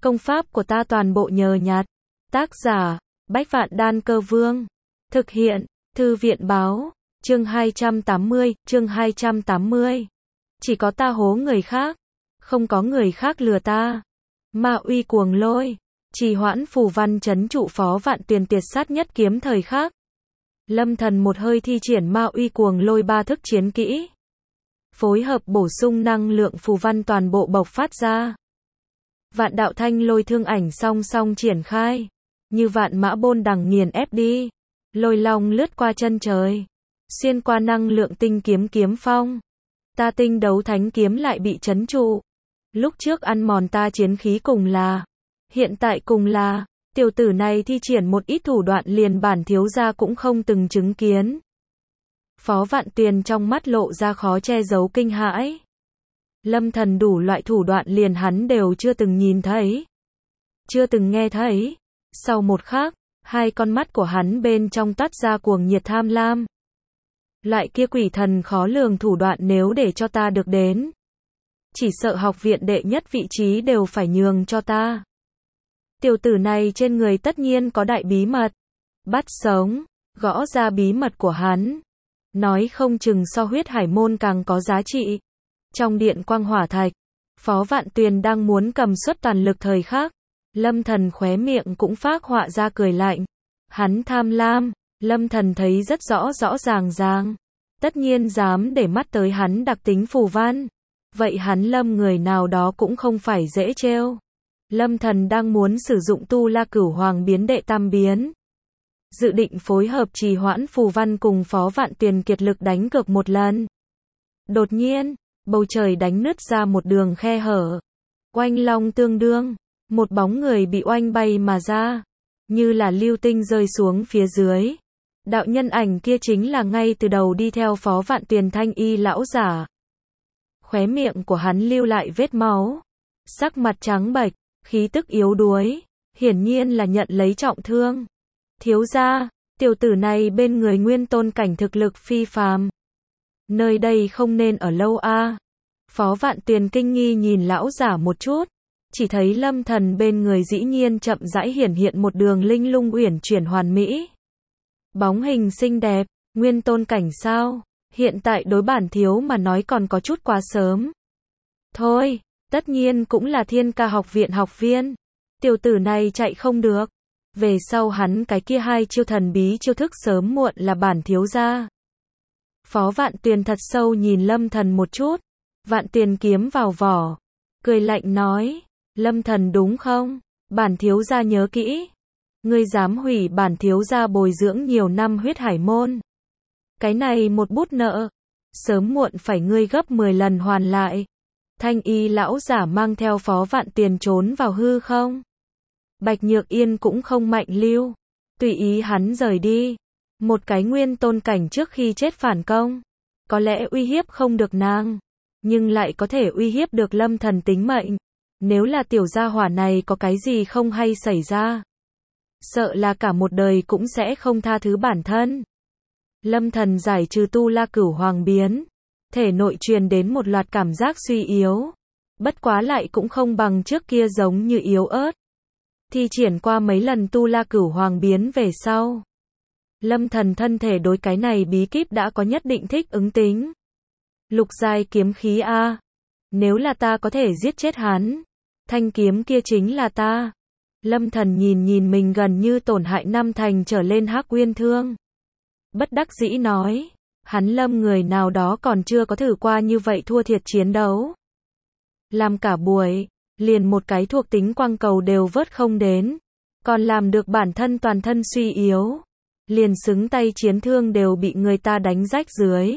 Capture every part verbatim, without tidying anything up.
Công pháp của ta toàn bộ nhờ nhặt. Tác giả, Bách Vạn Đan Cơ Vương. Thực hiện, Thư viện Báo. Chương hai trăm tám mươi, chương hai trăm tám mươi. Chỉ có ta hố người khác, không có người khác lừa ta. Ma uy cuồng lôi, trì hoãn phù văn trấn trụ Phó Vạn Tuyền tiệt sát nhất kiếm thời khắc. Lâm Thần một hơi thi triển ma uy cuồng lôi ba thức chiến kỹ. Phối hợp bổ sung năng lượng phù văn toàn bộ bộc phát ra. Vạn đạo thanh lôi thương ảnh song song triển khai. Như vạn mã bôn đằng nghiền ép đi. Lôi long lướt qua chân trời. Xuyên qua năng lượng tinh kiếm kiếm phong. Ta tinh đấu thánh kiếm lại bị trấn trụ. Lúc trước ăn mòn ta chiến khí cùng là. Hiện tại cùng là. Tiểu tử này thi triển một ít thủ đoạn liền bản thiếu gia cũng không từng chứng kiến. Phó Vạn Tuyền trong mắt lộ ra khó che giấu kinh hãi. Lâm Thần đủ loại thủ đoạn liền hắn đều chưa từng nhìn thấy. Chưa từng nghe thấy. Sau một khắc, hai con mắt của hắn bên trong toát ra cuồng nhiệt tham lam. Loại kia quỷ thần khó lường thủ đoạn nếu để cho ta được đến. Chỉ sợ học viện đệ nhất vị trí đều phải nhường cho ta. Tiểu tử này trên người tất nhiên có đại bí mật. Bắt sống, gõ ra bí mật của hắn. Nói không chừng so huyết hải môn càng có giá trị. Trong điện quang hỏa thạch, Phó Vạn Tuyền đang muốn cầm suất toàn lực thời khắc. Lâm Thần khóe miệng cũng phác họa ra cười lạnh. Hắn tham lam, Lâm Thần thấy rất rõ rõ ràng ràng. Tất nhiên dám để mắt tới hắn đặc tính phù văn. Vậy hắn Lâm người nào đó cũng không phải dễ trêu. Lâm Thần đang muốn sử dụng tu la cửu hoàng biến đệ tam biến. Dự định phối hợp trì hoãn phù văn cùng Phó Vạn Tuyền kiệt lực đánh cược một lần. Đột nhiên, bầu trời đánh nứt ra một đường khe hở. Oanh long tương đương, một bóng người bị oanh bay mà ra, như là lưu tinh rơi xuống phía dưới. Đạo nhân ảnh kia chính là ngay từ đầu đi theo Phó Vạn Tuyền thanh y lão giả. Khóe miệng của hắn lưu lại vết máu, sắc mặt trắng bệch, khí tức yếu đuối, hiển nhiên là nhận lấy trọng thương. Thiếu gia, tiểu tử này bên người nguyên tôn cảnh thực lực phi phàm. Nơi đây không nên ở lâu a. À. Phó Vạn Tuyền kinh nghi nhìn lão giả một chút, chỉ thấy Lâm Thần bên người dĩ nhiên chậm rãi hiển hiện một đường linh lung uyển chuyển hoàn mỹ. Bóng hình xinh đẹp, nguyên tôn cảnh sao? Hiện tại đối bản thiếu mà nói còn có chút quá sớm. Thôi, tất nhiên cũng là Thiên Ca học viện học viên. Tiểu tử này chạy không được. Về sau hắn cái kia hai chiêu thần bí chiêu thức sớm muộn là bản thiếu gia. Phó Vạn Tuyền thật sâu nhìn Lâm Thần một chút. Vạn Tuyền kiếm vào vỏ. Cười lạnh nói. Lâm Thần đúng không? Bản thiếu gia nhớ kỹ. Ngươi dám hủy bản thiếu gia bồi dưỡng nhiều năm huyết hải môn. Cái này một bút nợ. Sớm muộn phải ngươi gấp mười lần hoàn lại. Thanh y lão giả mang theo Phó Vạn Tuyền trốn vào hư không. Bạch Nhược Yên cũng không mạnh lưu. Tùy ý hắn rời đi. Một cái nguyên tôn cảnh trước khi chết phản công. Có lẽ uy hiếp không được nàng. Nhưng lại có thể uy hiếp được Lâm Thần tính mệnh. Nếu là tiểu gia hỏa này có cái gì không hay xảy ra. Sợ là cả một đời cũng sẽ không tha thứ bản thân. Lâm Thần giải trừ tu la cửu hoàng biến. Thể nội truyền đến một loạt cảm giác suy yếu. Bất quá lại cũng không bằng trước kia giống như yếu ớt. Thi triển qua mấy lần tu la cửu hoàng biến về sau. Lâm Thần thân thể đối cái này bí kíp đã có nhất định thích ứng tính. Lục giai kiếm khí a. Nếu là ta có thể giết chết hắn. Thanh kiếm kia chính là ta. Lâm Thần nhìn nhìn mình gần như tổn hại năm thành trở lên hắc uyên thương. Bất đắc dĩ nói. Hắn Lâm người nào đó còn chưa có thử qua như vậy thua thiệt chiến đấu. Làm cả buổi, liền một cái thuộc tính quang cầu đều vớt không đến. Còn làm được bản thân toàn thân suy yếu. Liền xứng tay chiến thương đều bị người ta đánh rách dưới.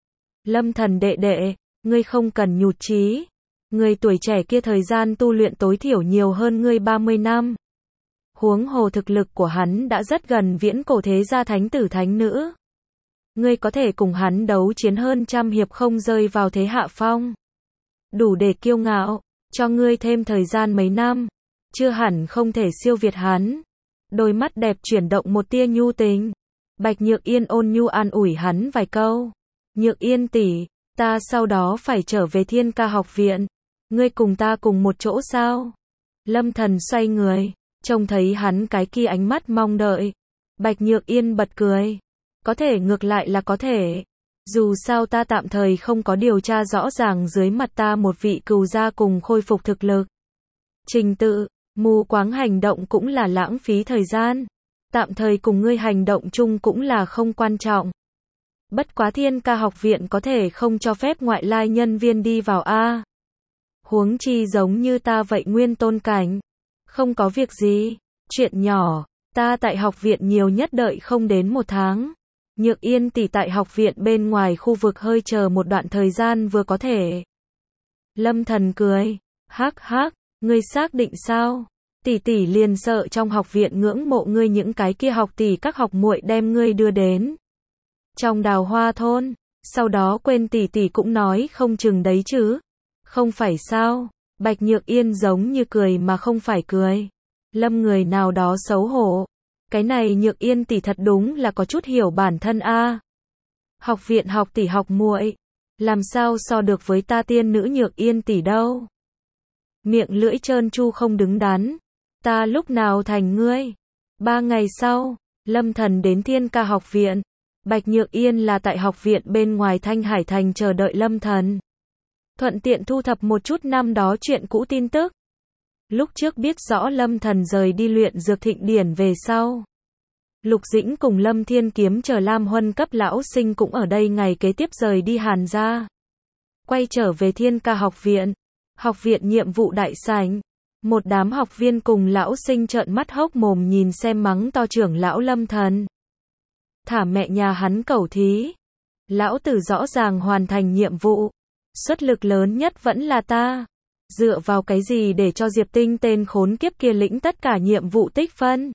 Lâm Thần đệ đệ, ngươi không cần nhụt chí. Người tuổi trẻ kia thời gian tu luyện tối thiểu nhiều hơn ngươi ba mươi năm. Huống hồ thực lực của hắn đã rất gần viễn cổ thế gia thánh tử thánh nữ. Ngươi có thể cùng hắn đấu chiến hơn trăm hiệp không rơi vào thế hạ phong. Đủ để kiêu ngạo, cho ngươi thêm thời gian mấy năm. Chưa hẳn không thể siêu việt hắn. Đôi mắt đẹp chuyển động một tia nhu tình. Bạch Nhược Yên ôn nhu an ủi hắn vài câu. Nhược Yên tỷ, ta sau đó phải trở về Thiên Ca học viện. Ngươi cùng ta cùng một chỗ sao? Lâm Thần xoay người, trông thấy hắn cái kia ánh mắt mong đợi. Bạch Nhược Yên bật cười. Có thể ngược lại là có thể. Dù sao ta tạm thời không có điều tra rõ ràng dưới mặt ta một vị cừu gia cùng khôi phục thực lực. Trình tự, mù quáng hành động cũng là lãng phí thời gian. Tạm thời cùng ngươi hành động chung cũng là không quan trọng. Bất quá Thiên Ca học viện có thể không cho phép ngoại lai nhân viên đi vào a. Huống chi giống như ta vậy nguyên tôn cảnh. Không có việc gì, chuyện nhỏ, ta tại học viện nhiều nhất đợi không đến một tháng. Nhược Yên tỷ tại học viện bên ngoài khu vực hơi chờ một đoạn thời gian vừa có thể. Lâm Thần cười, hắc hắc, ngươi xác định sao? Tỷ tỷ liền sợ trong học viện ngưỡng mộ ngươi những cái kia học tỷ các học muội đem ngươi đưa đến trong Đào Hoa thôn, sau đó quên tỷ tỷ cũng nói không chừng đấy chứ. Không phải sao? Bạch Nhược Yên giống như cười mà không phải cười. Lâm người nào đó xấu hổ. Cái này Nhược Yên tỷ thật đúng là có chút hiểu bản thân a. Học viện học tỷ học muội, làm sao so được với ta tiên nữ Nhược Yên tỷ đâu. Miệng lưỡi trơn tru không đứng đắn. Ta lúc nào thành ngươi? Ba ngày sau, Lâm Thần đến Thiên Ca học viện. Bạch Nhược Yên là tại học viện bên ngoài Thanh Hải Thành chờ đợi Lâm Thần. Thuận tiện thu thập một chút năm đó chuyện cũ tin tức. Lúc trước biết rõ Lâm Thần rời đi luyện dược thịnh điển về sau. Lục Dĩnh cùng Lâm Thiên Kiếm chờ Lam Huân cấp lão sinh cũng ở đây ngày kế tiếp rời đi Hàn gia. Quay trở về Thiên Ca học viện. Học viện nhiệm vụ đại sảnh. Một đám học viên cùng lão sinh trợn mắt hốc mồm nhìn xem mắng to trưởng lão Lâm Thần. Thả mẹ nhà hắn cẩu thí. Lão tử rõ ràng hoàn thành nhiệm vụ. Xuất lực lớn nhất vẫn là ta. Dựa vào cái gì để cho Diệp Tinh tên khốn kiếp kia lĩnh tất cả nhiệm vụ tích phân?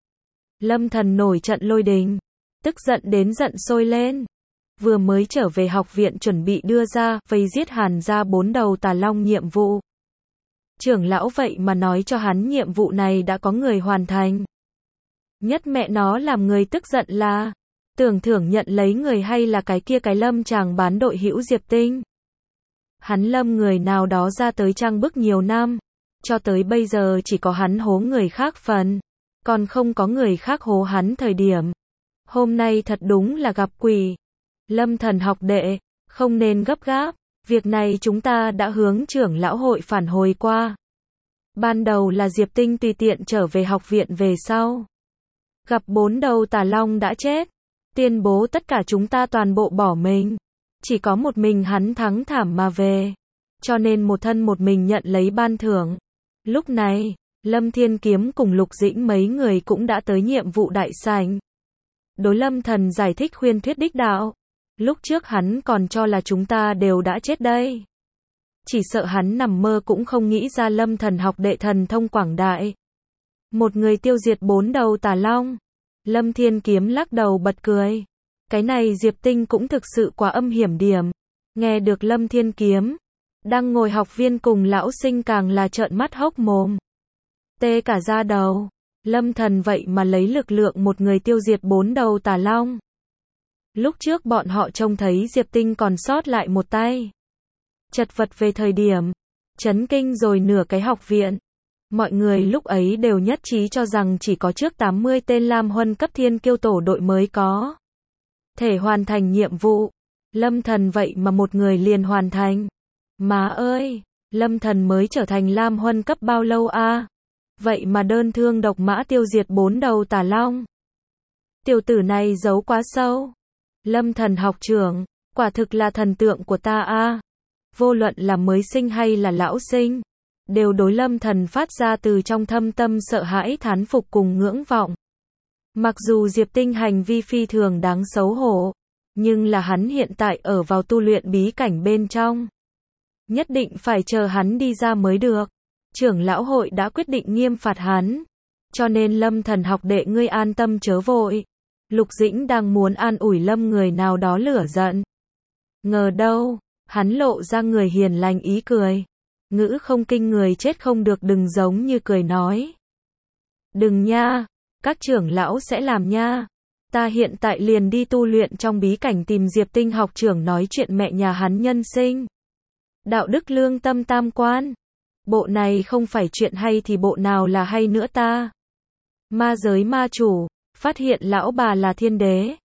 Lâm Thần nổi trận lôi đình. Tức giận đến giận sôi lên. Vừa mới trở về học viện chuẩn bị đưa ra vây giết Hàn gia bốn đầu tà long nhiệm vụ. Trưởng lão vậy mà nói cho hắn nhiệm vụ này đã có người hoàn thành. Nhất mẹ nó làm người tức giận là tưởng thưởng nhận lấy người hay là cái kia cái Lâm chàng bán đội hữu Diệp Tinh. Hắn Lâm người nào đó ra tới trang bức nhiều năm, cho tới bây giờ chỉ có hắn hố người khác phần, còn không có người khác hố hắn thời điểm. Hôm nay thật đúng là gặp quỷ. Lâm Thần học đệ, không nên gấp gáp, việc này chúng ta đã hướng trưởng lão hội phản hồi qua. Ban đầu là Diệp Tinh tùy tiện trở về học viện về sau. Gặp bốn đầu tà long đã chết, tuyên bố tất cả chúng ta toàn bộ bỏ mình. Chỉ có một mình hắn thắng thảm mà về. Cho nên một thân một mình nhận lấy ban thưởng. Lúc này, Lâm Thiên Kiếm cùng Lục Dĩnh mấy người cũng đã tới nhiệm vụ đại sảnh. Đối Lâm Thần giải thích khuyên thuyết đích đạo. Lúc trước hắn còn cho là chúng ta đều đã chết đây. Chỉ sợ hắn nằm mơ cũng không nghĩ ra Lâm Thần học đệ thần thông quảng đại. Một người tiêu diệt bốn đầu tà long. Lâm Thiên Kiếm lắc đầu bật cười. Cái này Diệp Tinh cũng thực sự quá âm hiểm điểm. Nghe được Lâm Thiên Kiếm, đang ngồi học viên cùng lão sinh càng là trợn mắt hốc mồm. Tê cả da đầu. Lâm Thần vậy mà lấy lực lượng một người tiêu diệt bốn đầu tà long. Lúc trước bọn họ trông thấy Diệp Tinh còn sót lại một tay. Chật vật về thời điểm, chấn kinh rồi nửa cái học viện. Mọi người lúc ấy đều nhất trí cho rằng chỉ có trước tám mươi tên Lam Huân cấp thiên kiêu tổ đội mới có thể hoàn thành nhiệm vụ. Lâm Thần vậy mà một người liền hoàn thành. Má ơi, Lâm Thần mới trở thành Lam Huân cấp bao lâu a? Vậy mà đơn thương độc mã tiêu diệt bốn đầu tà long. Tiểu tử này giấu quá sâu. Lâm Thần học trưởng, quả thực là thần tượng của ta a. Vô luận là mới sinh hay là lão sinh, đều đối Lâm Thần phát ra từ trong thâm tâm sợ hãi thán phục cùng ngưỡng vọng. Mặc dù Diệp Tinh hành vi phi thường đáng xấu hổ, nhưng là hắn hiện tại ở vào tu luyện bí cảnh bên trong. Nhất định phải chờ hắn đi ra mới được. Trưởng lão hội đã quyết định nghiêm phạt hắn. Cho nên Lâm Thần học đệ ngươi an tâm chớ vội. Lục Dĩnh đang muốn an ủi Lâm người nào đó lửa giận. Ngờ đâu, hắn lộ ra người hiền lành ý cười. Ngữ không kinh người chết không được đừng giống như cười nói. Đừng nha, các trưởng lão sẽ làm nha. Ta hiện tại liền đi tu luyện trong bí cảnh tìm Diệp Tinh học trưởng nói chuyện mẹ nhà hắn nhân sinh. Đạo đức lương tâm tam quan. Bộ này không phải chuyện hay thì bộ nào là hay nữa ta? Ma giới ma chủ, phát hiện lão bà là thiên đế.